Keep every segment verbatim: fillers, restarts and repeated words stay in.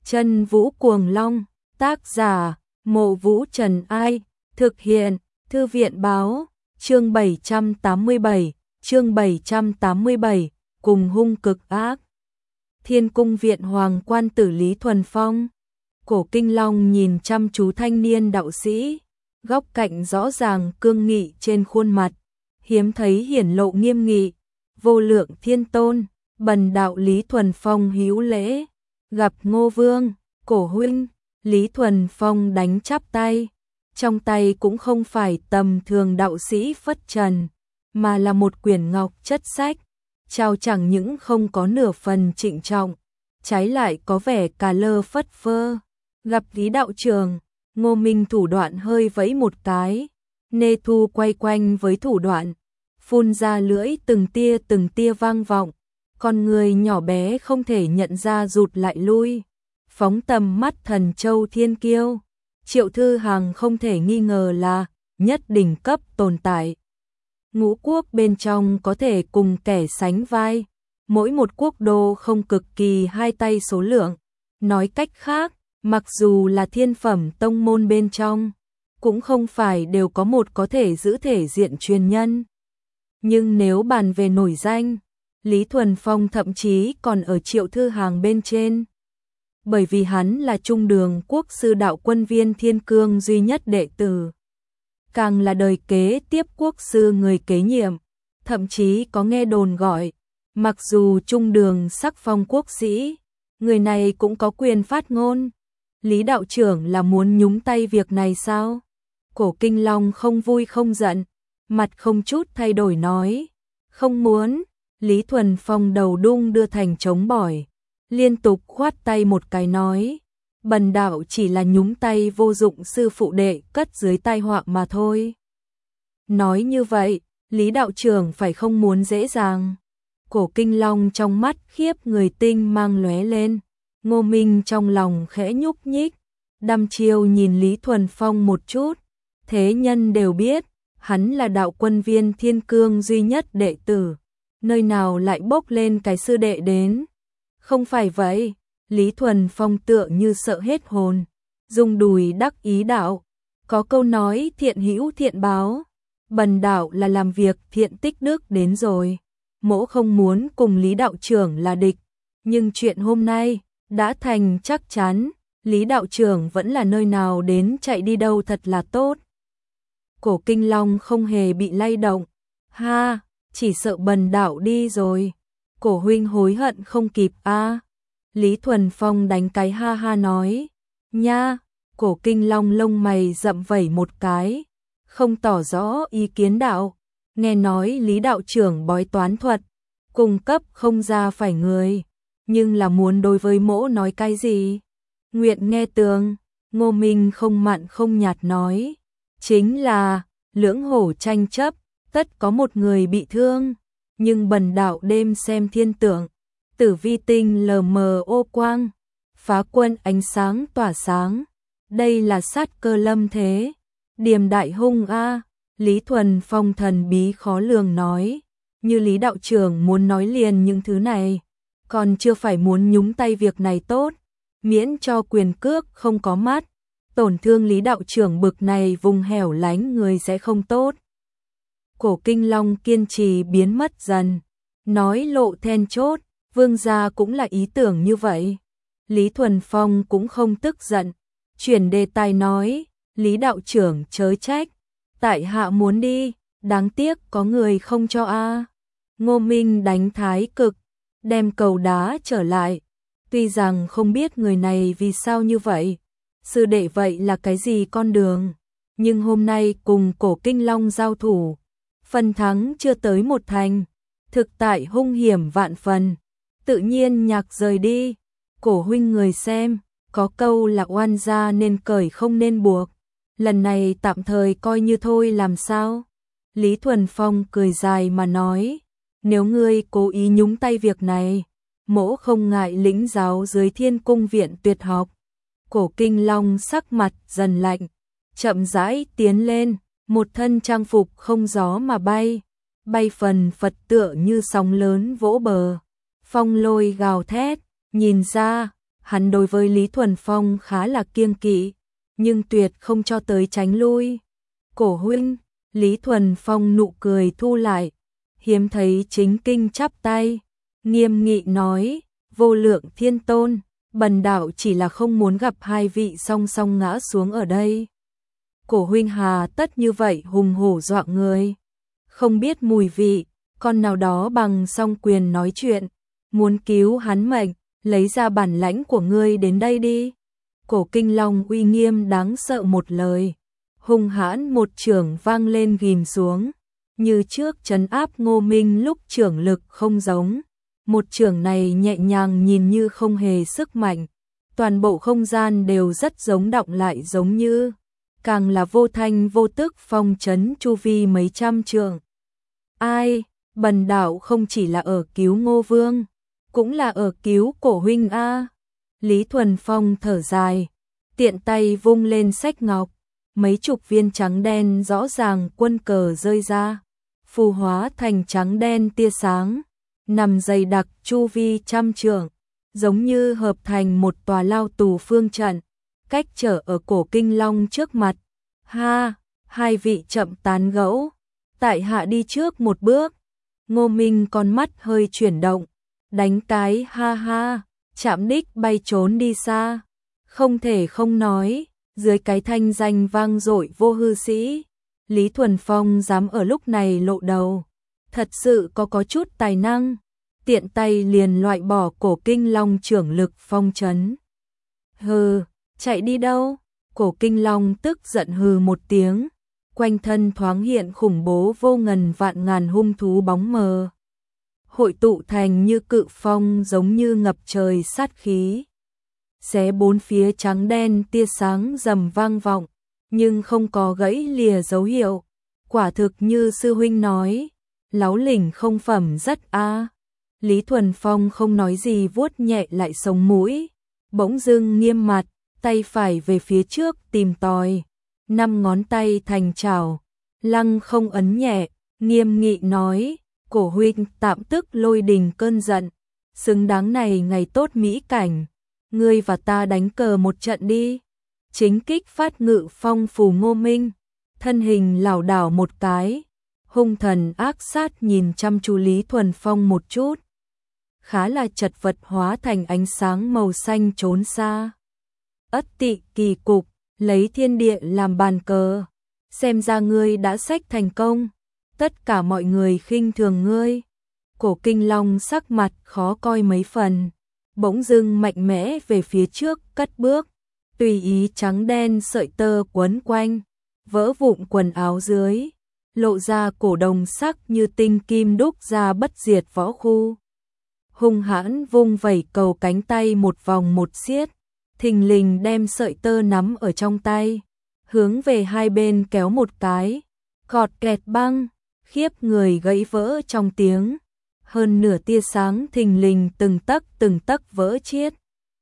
Chân Vũ Cuồng Long, tác giả, Mộ Vũ Trần Ai, thực hiện, Thư viện Báo, chương bảy trăm tám mươi bảy, chương bảy trăm tám mươi bảy, cùng hung cực ác. Thiên Cung Viện Hoàng Quan Tử Lý Thuần Phong. Cổ Kinh Long nhìn chăm chú thanh niên đạo sĩ, góc cạnh rõ ràng cương nghị trên khuôn mặt, hiếm thấy hiển lộ nghiêm nghị. Vô Lượng Thiên Tôn, bần đạo Lý Thuần Phong hữu lễ, gặp Ngô Vương. Cổ huynh. Lý Thuần Phong đánh chắp tay, trong tay cũng không phải tầm thường đạo sĩ phất trần, mà là một quyển ngọc chất sách, trao chẳng những không có nửa phần trịnh trọng, trái lại có vẻ cà lơ phất phơ. Gặp Lý đạo trưởng, Ngô Minh thủ đoạn hơi vẫy một cái, nê thu quay quanh với thủ đoạn, phun ra lưỡi từng tia từng tia vang vọng, con người nhỏ bé không thể nhận ra rụt lại lui, phóng tầm mắt thần châu thiên kiêu. Triệu Thư Hằng không thể nghi ngờ là nhất đỉnh cấp tồn tại. Ngũ quốc bên trong có thể cùng kẻ sánh vai, mỗi một quốc đô không cực kỳ hai tay số lượng. Nói cách khác, mặc dù là thiên phẩm tông môn bên trong, cũng không phải đều có một có thể giữ thể diện truyền nhân. Nhưng nếu bàn về nổi danh, Lý Thuần Phong thậm chí còn ở Triệu Thư Hằng bên trên. Bởi vì hắn là Trung Đường Quốc sư đạo quân Viên Thiên Cương duy nhất đệ tử, càng là đời kế tiếp quốc sư người kế nhiệm, thậm chí có nghe đồn gọi, mặc dù Trung Đường sắc phong quốc sĩ, người này cũng có quyền phát ngôn. Lý đạo trưởng là muốn nhúng tay việc này sao? Cổ Kinh Long không vui không giận, mặt không chút thay đổi nói, không muốn. Lý Thuần Phong đầu đung đưa thành trống bỏi, liên tục khoát tay một cái nói, bần đạo chỉ là nhúng tay vô dụng sư phụ đệ cất dưới tai họa mà thôi. Nói như vậy, Lý đạo trưởng phải không muốn dễ dàng. Cổ Kinh Long trong mắt khiếp người tinh mang lóe lên, Ngô Minh trong lòng khẽ nhúc nhích, đăm chiêu nhìn Lý Thuần Phong một chút, thế nhân đều biết, hắn là đạo quân Viên Thiên Cương duy nhất đệ tử, nơi nào lại bốc lên cái sư đệ đến. Không phải vậy, Lý Thuần Phong tựa như sợ hết hồn, dùng đùi đắc ý đạo, có câu nói thiện hữu thiện báo, bần đạo là làm việc thiện tích đức đến rồi, mỗ không muốn cùng Lý đạo trưởng là địch, nhưng chuyện hôm nay đã thành chắc chắn, Lý đạo trưởng vẫn là nơi nào đến chạy đi đâu thật là tốt. Cổ Kinh Long không hề bị lay động, ha, chỉ sợ bần đạo đi rồi. Cổ huynh hối hận không kịp a. À. Lý Thuần Phong đánh cái ha ha nói, nha. Cổ Kinh Long lông mày rậm vẩy một cái, không tỏ rõ ý kiến đạo, nghe nói Lý đạo trưởng bói toán thuật, cung cấp không ra phải người, nhưng là muốn đối với mỗ nói cái gì? Nguyện nghe tường. Ngô Minh không mặn không nhạt nói, chính là lưỡng hổ tranh chấp, tất có một người bị thương. Nhưng bần đạo đêm xem thiên tượng, tử vi tinh lờ mờ ô quang, phá quân ánh sáng tỏa sáng, đây là sát cơ lâm thế, điềm đại hung a. Lý Thuần Phong thần bí khó lường nói, như Lý đạo trưởng muốn nói liền những thứ này, còn chưa phải muốn nhúng tay việc này tốt, miễn cho quyền cước không có mắt, tổn thương Lý đạo trưởng bực này vùng hẻo lánh người sẽ không tốt. Cổ Kinh Long kiên trì biến mất dần, nói lộ then chốt, vương gia cũng là ý tưởng như vậy. Lý Thuần Phong cũng không tức giận, chuyển đề tài nói, Lý đạo trưởng chớ trách, tại hạ muốn đi, đáng tiếc có người không cho a. À. Ngô Minh đánh thái cực, đem cầu đá trở lại, tuy rằng không biết người này vì sao như vậy, sư đệ vậy là cái gì con đường, nhưng hôm nay cùng Cổ Kinh Long giao thủ, phần thắng chưa tới một thành, thực tại hung hiểm vạn phần, tự nhiên nhạc rời đi. Cổ huynh người xem, có câu là oan gia nên cởi không nên buộc, lần này tạm thời coi như thôi làm sao? Lý Thuần Phong cười dài mà nói, nếu ngươi cố ý nhúng tay việc này, mỗ không ngại lĩnh giáo dưới Thiên Cung Viện tuyệt học. Cổ Kinh Long sắc mặt dần lạnh, chậm rãi tiến lên, một thân trang phục không gió mà bay, bay phần phật tựa như sóng lớn vỗ bờ, phong lôi gào thét, nhìn ra, Hắn đối với Lý Thuần Phong khá là kiêng kỵ, nhưng tuyệt không cho tới tránh lui. Cổ huynh, Lý Thuần Phong nụ cười thu lại, hiếm thấy chính kinh chắp tay, nghiêm nghị nói, vô lượng thiên tôn, bần đạo chỉ là không muốn gặp hai vị song song ngã xuống ở đây. Cổ huynh hà tất như vậy hùng hổ dọa người, không biết mùi vị, con nào đó bằng song quyền nói chuyện, muốn cứu hắn mệnh, lấy ra bản lãnh của ngươi đến đây đi. Cổ Kinh Long uy nghiêm đáng sợ một lời, hung hãn một chưởng vang lên ghim xuống, như trước trấn áp Ngô Minh lúc chưởng lực không giống. Một chưởng này nhẹ nhàng nhìn như không hề sức mạnh, toàn bộ không gian đều rất giống động lại giống như, càng là vô thanh vô tức phong trấn chu vi mấy trăm trượng. Ai, bần đạo không chỉ là ở cứu Ngô Vương, cũng là ở cứu cổ huynh a. Lý Thuần Phong thở dài, tiện tay vung lên sách ngọc, mấy chục viên trắng đen rõ ràng quân cờ rơi ra, phù hóa thành trắng đen tia sáng, nằm dày đặc chu vi trăm trượng, giống như hợp thành một tòa lao tù phương trận, cách trở ở Cổ Kinh Long trước mặt. Ha, hai vị chậm tán gẫu, tại hạ đi trước một bước. Ngô Minh con mắt hơi chuyển động, đánh cái ha ha, chạm đích bay trốn đi xa. Không thể không nói, dưới cái thanh danh vang dội vô hư sĩ, Lý Thuần Phong dám ở lúc này lộ đầu, thật sự có có chút tài năng, tiện tay liền loại bỏ Cổ Kinh Long trưởng lực phong trấn. Hừ, chạy đi đâu? Cổ Kinh Long tức giận hừ một tiếng, quanh thân thoáng hiện khủng bố vô ngần vạn ngàn hung thú bóng mờ, hội tụ thành như cự phong giống như ngập trời sát khí. Xé bốn phía trắng đen tia sáng rầm vang vọng, nhưng không có gãy lìa dấu hiệu. Quả thực như sư huynh nói, láo lỉnh không phẩm rất a. Lý Thuần Phong không nói gì vuốt nhẹ lại sống mũi, bỗng dưng nghiêm mặt, tay phải về phía trước tìm tòi, năm ngón tay thành chảo, lăng không ấn nhẹ, nghiêm nghị nói, cổ huynh tạm tức lôi đình cơn giận, xứng đáng này ngày tốt mỹ cảnh, ngươi và ta đánh cờ một trận đi. Chính kích phát ngự phong phù Ngô Minh, thân hình lảo đảo một cái, hung thần ác sát nhìn chăm chú Lý Thuần Phong một chút, khá là chật vật hóa thành ánh sáng màu xanh trốn xa. Ất tị kỳ cục, lấy thiên địa làm bàn cờ, xem ra ngươi đã xách thành công, tất cả mọi người khinh thường ngươi. Cổ Kinh Long sắc mặt khó coi mấy phần, bỗng dưng mạnh mẽ về phía trước cất bước, tùy ý trắng đen sợi tơ quấn quanh, vỡ vụn quần áo dưới, lộ ra cổ đồng sắc như tinh kim đúc ra bất diệt võ khu. Hung hãn vung vẩy cầu cánh tay một vòng một xiết, thình lình đem sợi tơ nắm ở trong tay, hướng về hai bên kéo một cái, cọt kẹt băng, khiếp người gãy vỡ trong tiếng, hơn nửa tia sáng thình lình từng tấc từng tấc vỡ chiết.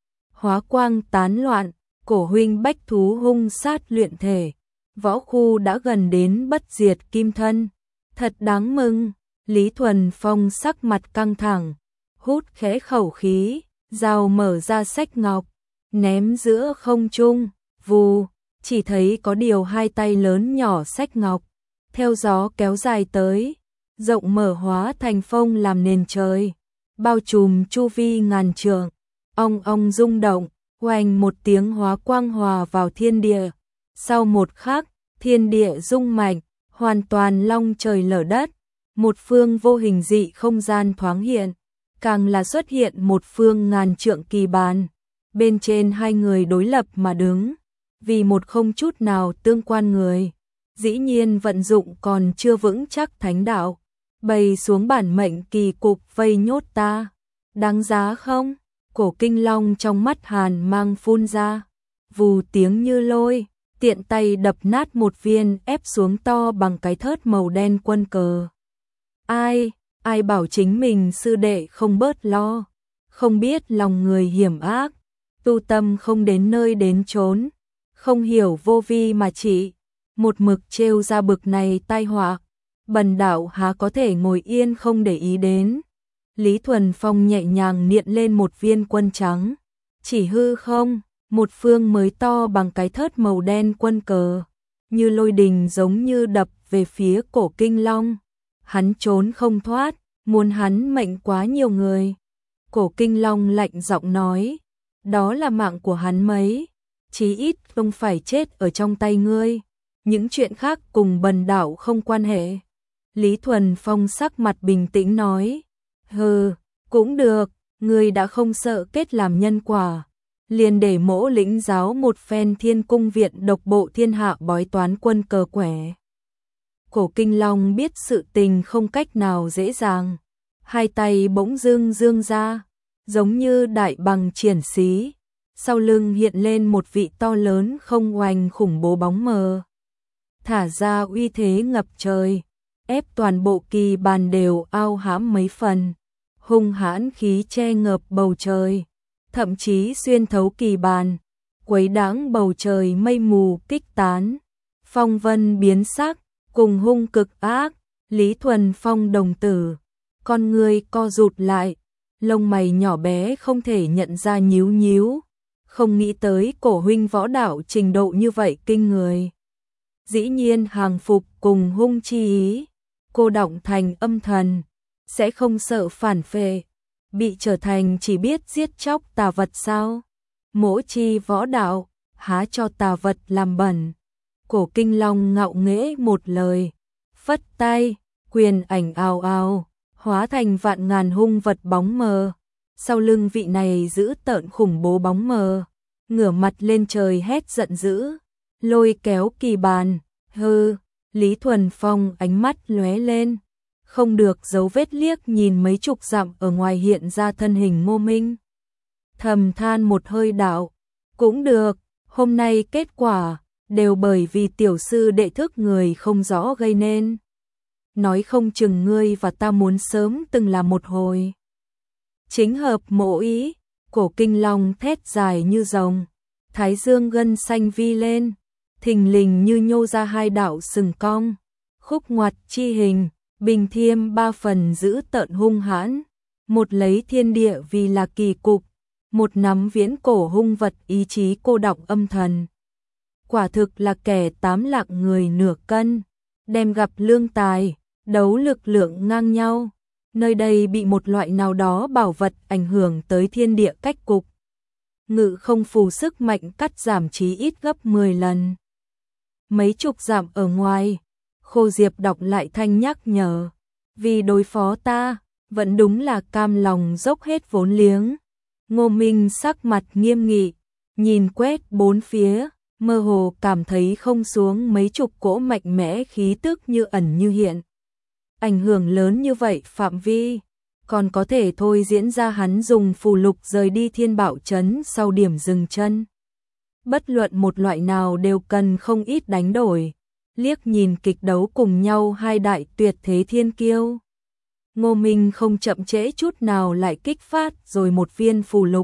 Hóa quang tán loạn, cổ huynh bách thú hung sát luyện thể, võ khu đã gần đến bất diệt kim thân, thật đáng mừng. Lý Thuần Phong sắc mặt căng thẳng, hút khẽ khẩu khí, dao mở ra sách ngọc, ném giữa không trung, vù, chỉ thấy có điều hai tay lớn nhỏ sách ngọc, theo gió kéo dài tới, rộng mở hóa thành phong làm nền trời, bao trùm chu vi ngàn trượng, ong ong rung động, oanh một tiếng hóa quang hòa vào thiên địa. Sau một khắc, thiên địa rung mạnh, hoàn toàn long trời lở đất, một phương vô hình dị không gian thoáng hiện, càng là xuất hiện một phương ngàn trượng kỳ bàn, bên trên hai người đối lập mà đứng, vì một không chút nào tương quan người, dĩ nhiên vận dụng còn chưa vững chắc thánh đạo, bày xuống bản mệnh kỳ cục vây nhốt ta, đáng giá không? Cổ Kinh Long trong mắt hàn mang phun ra, vù tiếng như lôi, tiện tay đập nát một viên ép xuống to bằng cái thớt màu đen quân cờ. Ai, ai bảo chính mình sư đệ không bớt lo, không biết lòng người hiểm ác, tu tâm không đến nơi đến chốn, không hiểu vô vi mà chỉ, một mực trêu ra bực này tai họa, bần đạo há có thể ngồi yên không để ý đến. Lý Thuần Phong nhẹ nhàng niệm lên một viên quân trắng, chỉ hư không, một phương mới to bằng cái thớt màu đen quân cờ, như lôi đình giống như đập về phía Cổ Kinh Long. Hắn trốn không thoát, muốn hắn mệnh quá nhiều người. Cổ Kinh Long lạnh giọng nói, đó là mạng của hắn mấy, chí ít không phải chết ở trong tay ngươi, những chuyện khác cùng bần đạo không quan hệ. Lý Thuần Phong sắc mặt bình tĩnh nói, hừ, cũng được, ngươi đã không sợ kết làm nhân quả, liền để mỗ lĩnh giáo một phen Thiên Cung viện độc bộ thiên hạ bói toán quân cờ quẻ. Cổ Kinh Long biết sự tình không cách nào dễ dàng, hai tay bỗng dưng dương ra, giống như đại bằng triển xí, sau lưng hiện lên một vị to lớn không oanh khủng bố bóng mờ. Thả ra uy thế ngập trời, ép toàn bộ kỳ bàn đều ao hãm mấy phần, hung hãn khí che ngập bầu trời, thậm chí xuyên thấu kỳ bàn, quấy đãng bầu trời mây mù kích tán, phong vân biến sắc, cùng hung cực ác. Lý Thuần Phong đồng tử, con người co rụt lại, lông mày nhỏ bé không thể nhận ra nhíu nhíu, không nghĩ tới Cổ huynh võ đạo trình độ như vậy kinh người. Dĩ nhiên hàng phục cùng hung chi ý, cô động thành âm thần, sẽ không sợ phản phệ, bị trở thành chỉ biết giết chóc tà vật sao? Mỗ chi võ đạo, há cho tà vật làm bẩn. Cổ Kinh Long ngạo nghễ một lời, phất tay, quyền ảnh ào ào, hóa thành vạn ngàn hung vật bóng mờ. Sau lưng vị này giữ tợn khủng bố bóng mờ, ngửa mặt lên trời hét giận dữ, lôi kéo kỳ bàn, hư. Lý Thuần Phong ánh mắt lóe lên, không được dấu vết liếc nhìn mấy chục dặm ở ngoài hiện ra thân hình Ngô Minh. Thầm than một hơi đạo, cũng được, hôm nay kết quả đều bởi vì tiểu sư đệ thức người không rõ gây nên. Nói không chừng ngươi và ta muốn sớm từng là một hồi. Chính hợp mộ ý, Cổ Kinh Long thét dài như rồng, thái dương gân xanh vi lên, thình lình như nhô ra hai đạo sừng cong, khúc ngoặt chi hình, bình thiêm ba phần giữ tợn hung hãn, một lấy thiên địa vì là kỳ cục, một nắm viễn cổ hung vật ý chí cô đọng âm thần. Quả thực là kẻ tám lạng người nửa cân, đem gặp lương tài, đấu lực lượng ngang nhau. Nơi đây bị một loại nào đó bảo vật ảnh hưởng tới thiên địa cách cục. Ngự không phù sức mạnh cắt giảm chí ít gấp mười lần. Mấy chục dặm ở ngoài, Khô Diệp đọc lại thanh nhắc nhở, vì đối phó ta, vẫn đúng là cam lòng dốc hết vốn liếng. Ngô Minh sắc mặt nghiêm nghị, nhìn quét bốn phía, mơ hồ cảm thấy không xuống mấy chục cỗ mạnh mẽ khí tức như ẩn như hiện. Ảnh hưởng lớn như vậy phạm vi, còn có thể thôi diễn ra hắn dùng phù lục rời đi Thiên Bảo Trấn sau điểm dừng chân. Bất luận một loại nào đều cần không ít đánh đổi, liếc nhìn kịch đấu cùng nhau hai đại tuyệt thế thiên kiêu. Ngô Minh không chậm trễ chút nào lại kích phát rồi một viên phù lục.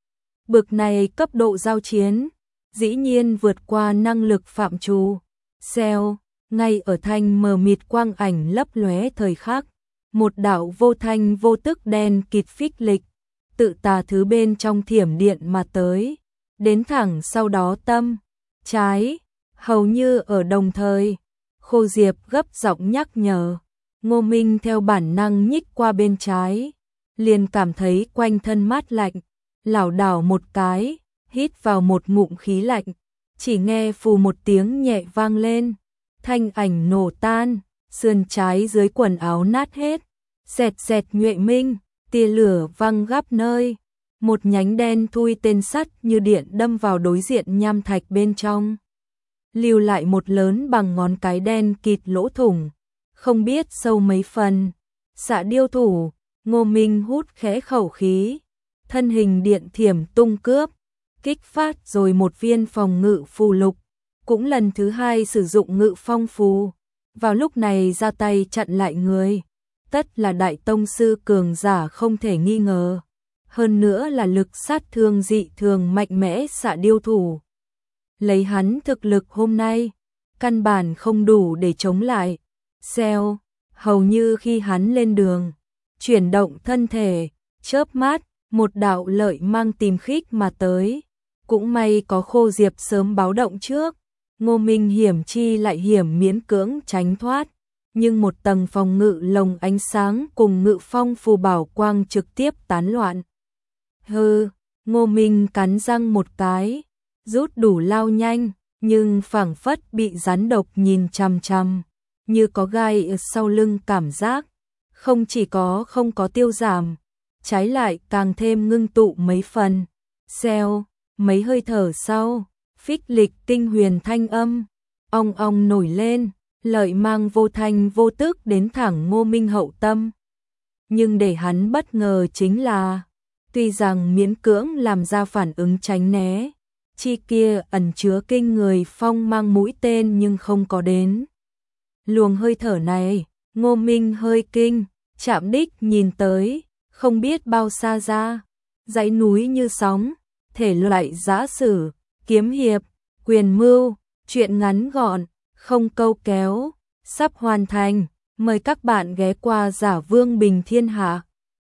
Bực này cấp độ giao chiến, dĩ nhiên vượt qua năng lực phạm trù. Xèo, ngay ở thanh mờ mịt quang ảnh lấp lóe thời khắc, một đạo vô thanh vô tức đen kịt phích lịch, tự tà thứ bên trong thiểm điện mà tới, đến thẳng sau đó tâm, trái, hầu như ở đồng thời. Khô Diệp gấp giọng nhắc nhở, Ngô Minh theo bản năng nhích qua bên trái, liền cảm thấy quanh thân mát lạnh, lảo đảo một cái, hít vào một ngụm khí lạnh, chỉ nghe phù một tiếng nhẹ vang lên, thanh ảnh nổ tan, sườn trái dưới quần áo nát hết, xẹt xẹt nhuệ minh, tia lửa văng gắp nơi, một nhánh đen thui tên sắt như điện đâm vào đối diện nham thạch bên trong, lưu lại một lớn bằng ngón cái đen kịt lỗ thủng, không biết sâu mấy phần. Xạ điêu thủ, Ngô Minh hút khẽ khẩu khí, thân hình điện thiểm tung cướp, kích phát rồi một viên phòng ngự phù lục, cũng lần thứ hai sử dụng ngự phong phù, vào lúc này ra tay chặn lại người, tất là đại tông sư cường giả không thể nghi ngờ, hơn nữa là lực sát thương dị thường mạnh mẽ xạ điêu thủ. Lấy hắn thực lực hôm nay, căn bản không đủ để chống lại. Xèo, hầu như khi hắn lên đường, chuyển động thân thể, chớp mắt, một đạo lợi mang tìm khích mà tới. Cũng may có Khô Diệp sớm báo động trước, Ngô Minh hiểm chi lại hiểm miễn cưỡng tránh thoát, nhưng một tầng phòng ngự lồng ánh sáng cùng ngự phong phù bảo quang trực tiếp tán loạn. Hừ, Ngô Minh cắn răng một cái, rút đủ lao nhanh, nhưng phảng phất bị rắn độc nhìn chằm chằm, như có gai ở sau lưng cảm giác, không chỉ có không có tiêu giảm, trái lại càng thêm ngưng tụ mấy phần. Xèo, mấy hơi thở sau, phích lịch tinh huyền thanh âm, ong ong nổi lên, lợi mang vô thanh vô tức đến thẳng Ngô Minh hậu tâm. Nhưng để hắn bất ngờ chính là, tuy rằng miễn cưỡng làm ra phản ứng tránh né, chi kia ẩn chứa kinh người phong mang mũi tên nhưng không có đến. Luồng hơi thở này, Ngô Minh hơi kinh, chạm đích nhìn tới, không biết bao xa ra, dãy núi như sóng, thể loại giã sử, kiếm hiệp, quyền mưu, chuyện ngắn gọn, không câu kéo, sắp hoàn thành, mời các bạn ghé qua Giả Vương Bình Thiên Hạ.